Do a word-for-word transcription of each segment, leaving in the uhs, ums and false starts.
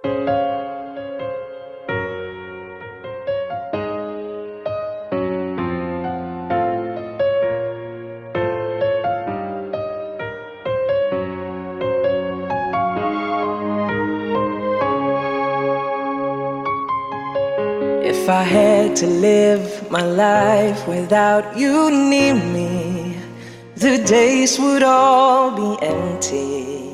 If I had to live my life without you near me, the days would all be empty.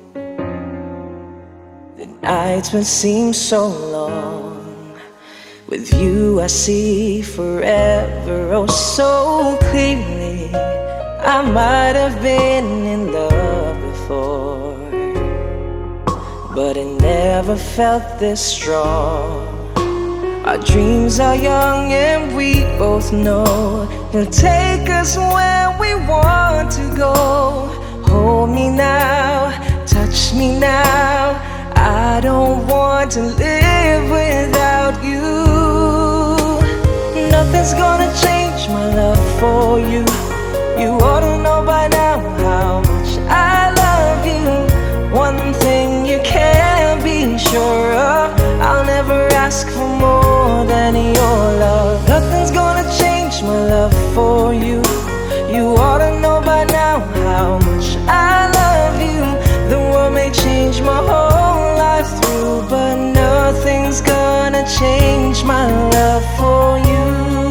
The nights would seem so long. With you I see forever oh so clearly. I might have been in love before, but I never felt this strong. Our dreams are young and we both know he'll take us where we want to go. Hold me now, touch me now. I don't want to live without you. Nothing's gonna change my love for you. You ought to know by now how much I love you. One thing you can be sure of, I'll never ask for more than your love. Nothing's gonna change my love for you. You ought to know by now how much I love you. The world may change my whole life through, but nothing's gonna change my love for you.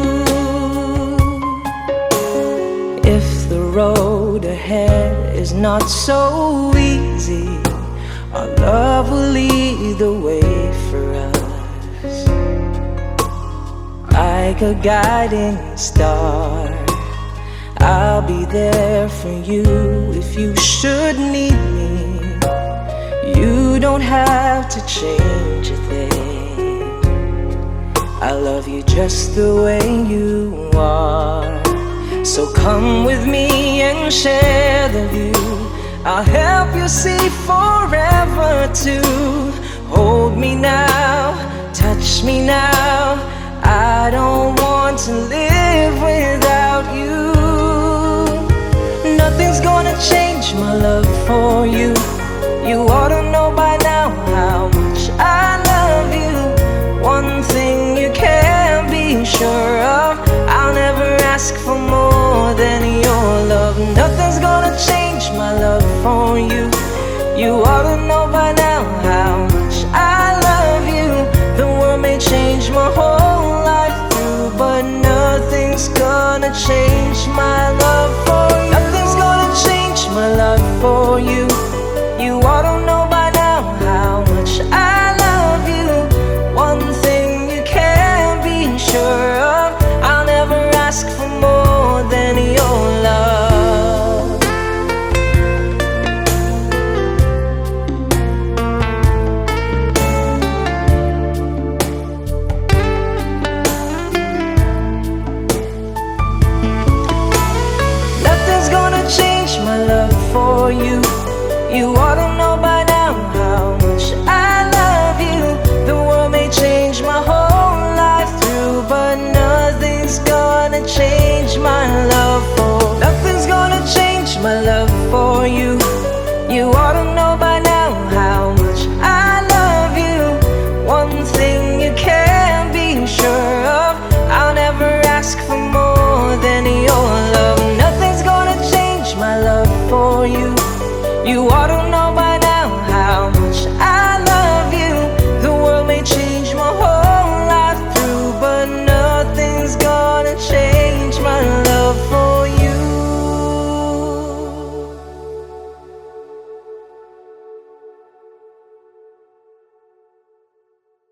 If the road ahead is not so easy, our love will lead the way for us, like a guiding star. I'll be there for you if you should need me. You don't have to change a thing. I love you just the way you are. So come with me and share the view. I'll help you see forever too. Hold me now, touch me now. I don't want to live without you. Nothing's gonna change my love for you. You ought to know by now how much I love you. One thing you can be sure of, I'll never ask for more than your love. Nothing's gonna change my love for you. You ought to know by now how much I love you. The world may change my whole life through, but nothing's gonna change my love for you. Nothing's gonna change my love for you. You ought to know by now how much I love you. One thing you can be sure of, I'll never ask for more than your love. Nothing's gonna change my love for you. You